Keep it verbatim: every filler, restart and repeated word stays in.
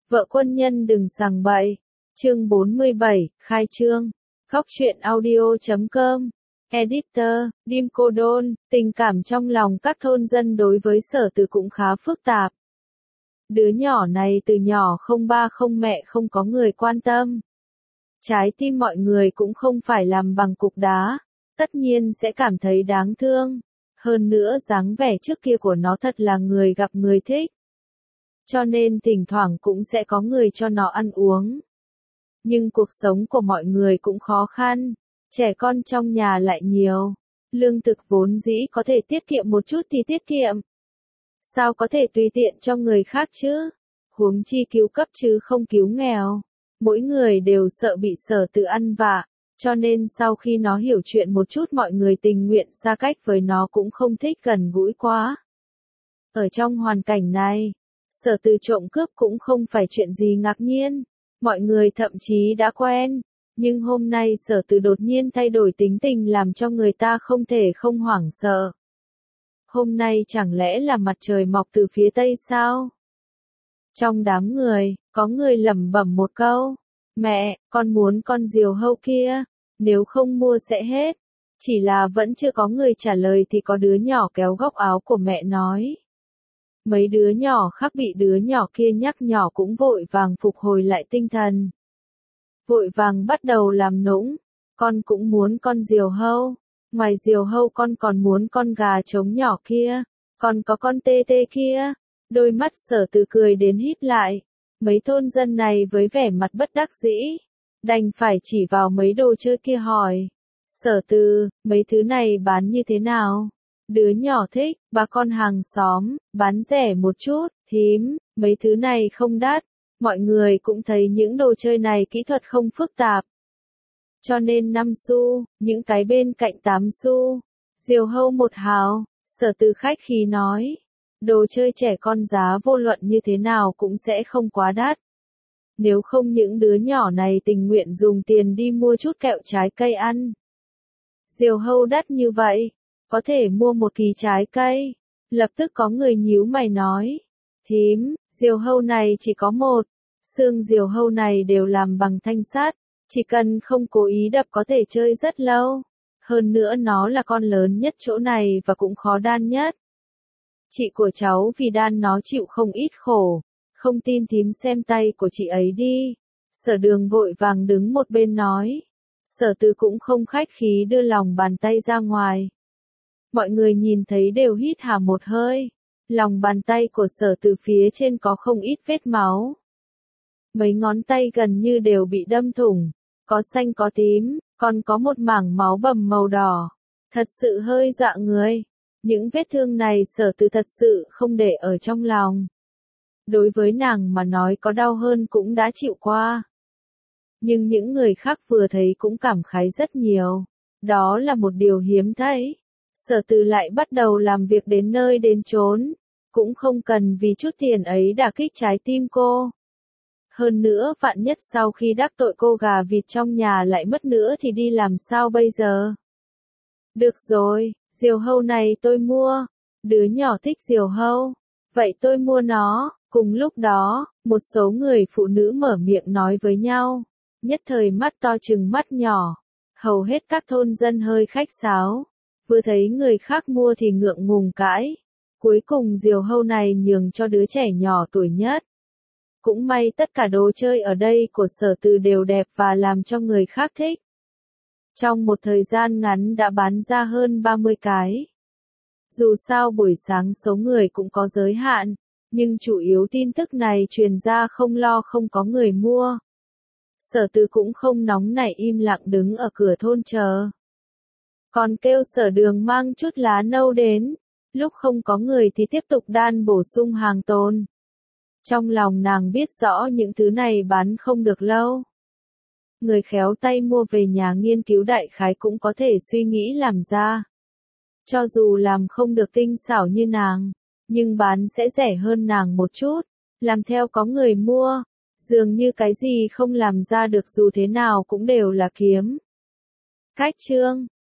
Vợ quân nhân đừng sằng bậy. Chương bốn mươi bảy, khai trương. Góc truyện audio chấm com. Editor, Dim Cô Đôn, tình cảm trong lòng các thôn dân đối với Sở Từ cũng khá phức tạp. Đứa nhỏ này từ nhỏ không ba không mẹ không có người quan tâm. Trái tim mọi người cũng không phải làm bằng cục đá, tất nhiên sẽ cảm thấy đáng thương. Hơn nữa dáng vẻ trước kia của nó thật là người gặp người thích. Cho nên thỉnh thoảng cũng sẽ có người cho nó ăn uống. Nhưng cuộc sống của mọi người cũng khó khăn, trẻ con trong nhà lại nhiều. Lương thực vốn dĩ có thể tiết kiệm một chút thì tiết kiệm. Sao có thể tùy tiện cho người khác chứ? Huống chi cứu cấp chứ không cứu nghèo. Mỗi người đều sợ bị Sở Từ ăn vạ, cho nên sau khi nó hiểu chuyện một chút mọi người tình nguyện xa cách với nó cũng không thích gần gũi quá. Ở trong hoàn cảnh này, Sở Từ trộm cướp cũng không phải chuyện gì ngạc nhiên, mọi người thậm chí đã quen, nhưng hôm nay Sở Từ đột nhiên thay đổi tính tình làm cho người ta không thể không hoảng sợ. Hôm nay chẳng lẽ là mặt trời mọc từ phía tây sao? Trong đám người, có người lẩm bẩm một câu, mẹ, con muốn con diều hâu kia, nếu không mua sẽ hết. Chỉ là vẫn chưa có người trả lời thì có đứa nhỏ kéo góc áo của mẹ nói. Mấy đứa nhỏ khác bị đứa nhỏ kia nhắc nhỏ cũng vội vàng phục hồi lại tinh thần. Vội vàng bắt đầu làm nũng, con cũng muốn con diều hâu, ngoài diều hâu con còn muốn con gà trống nhỏ kia, còn có con tê tê kia. Đôi mắt Sở Từ cười đến híp lại, mấy thôn dân này với vẻ mặt bất đắc dĩ, đành phải chỉ vào mấy đồ chơi kia hỏi. Sở Từ, mấy thứ này bán như thế nào? Đứa nhỏ thích, bà con hàng xóm, bán rẻ một chút, thím, mấy thứ này không đắt. Mọi người cũng thấy những đồ chơi này kỹ thuật không phức tạp. Cho nên năm xu, những cái bên cạnh tám xu, diều hâu một hào, Sở Từ khách khí nói. Đồ chơi trẻ con giá vô luận như thế nào cũng sẽ không quá đắt. Nếu không những đứa nhỏ này tình nguyện dùng tiền đi mua chút kẹo trái cây ăn. Diều hâu đắt như vậy, có thể mua một ký trái cây. Lập tức có người nhíu mày nói. Thím, diều hâu này chỉ có một. Xương diều hâu này đều làm bằng thanh sắt, chỉ cần không cố ý đập có thể chơi rất lâu. Hơn nữa nó là con lớn nhất chỗ này và cũng khó đan nhất. Chị của cháu vì đan nó chịu không ít khổ, không tin thím xem tay của chị ấy đi. Sở Đường vội vàng đứng một bên nói. Sở Từ cũng không khách khí đưa lòng bàn tay ra ngoài. Mọi người nhìn thấy đều hít hà một hơi. Lòng bàn tay của Sở Từ phía trên có không ít vết máu. Mấy ngón tay gần như đều bị đâm thủng, có xanh có tím, còn có một mảng máu bầm màu đỏ. Thật sự hơi dọa người. Những vết thương này Sở Từ thật sự không để ở trong lòng. Đối với nàng mà nói có đau hơn cũng đã chịu qua. Nhưng những người khác vừa thấy cũng cảm khái rất nhiều. Đó là một điều hiếm thấy. Sở Từ lại bắt đầu làm việc đến nơi đến chốn. Cũng không cần vì chút tiền ấy đả kích trái tim cô. Hơn nữa vạn nhất sau khi đắc tội cô gà vịt trong nhà lại mất nữa thì đi làm sao bây giờ? Được rồi, diều hâu này tôi mua. Đứa nhỏ thích diều hâu. Vậy tôi mua nó. Cùng lúc đó, một số người phụ nữ mở miệng nói với nhau. Nhất thời mắt to chừng mắt nhỏ. Hầu hết các thôn dân hơi khách sáo. Vừa thấy người khác mua thì ngượng ngùng cãi. Cuối cùng diều hâu này nhường cho đứa trẻ nhỏ tuổi nhất. Cũng may tất cả đồ chơi ở đây của Sở Từ đều đẹp và làm cho người khác thích. Trong một thời gian ngắn đã bán ra hơn ba mươi cái. Dù sao buổi sáng số người cũng có giới hạn, nhưng chủ yếu tin tức này truyền ra không lo không có người mua. Sở Từ cũng không nóng nảy im lặng đứng ở cửa thôn chờ. Còn kêu Sở Đường mang chút lá nâu đến, lúc không có người thì tiếp tục đan bổ sung hàng tồn. Trong lòng nàng biết rõ những thứ này bán không được lâu. Người khéo tay mua về nhà nghiên cứu đại khái cũng có thể suy nghĩ làm ra. Cho dù làm không được tinh xảo như nàng, nhưng bán sẽ rẻ hơn nàng một chút. Làm theo có người mua, dường như cái gì không làm ra được dù thế nào cũng đều là kiếm. Cách chương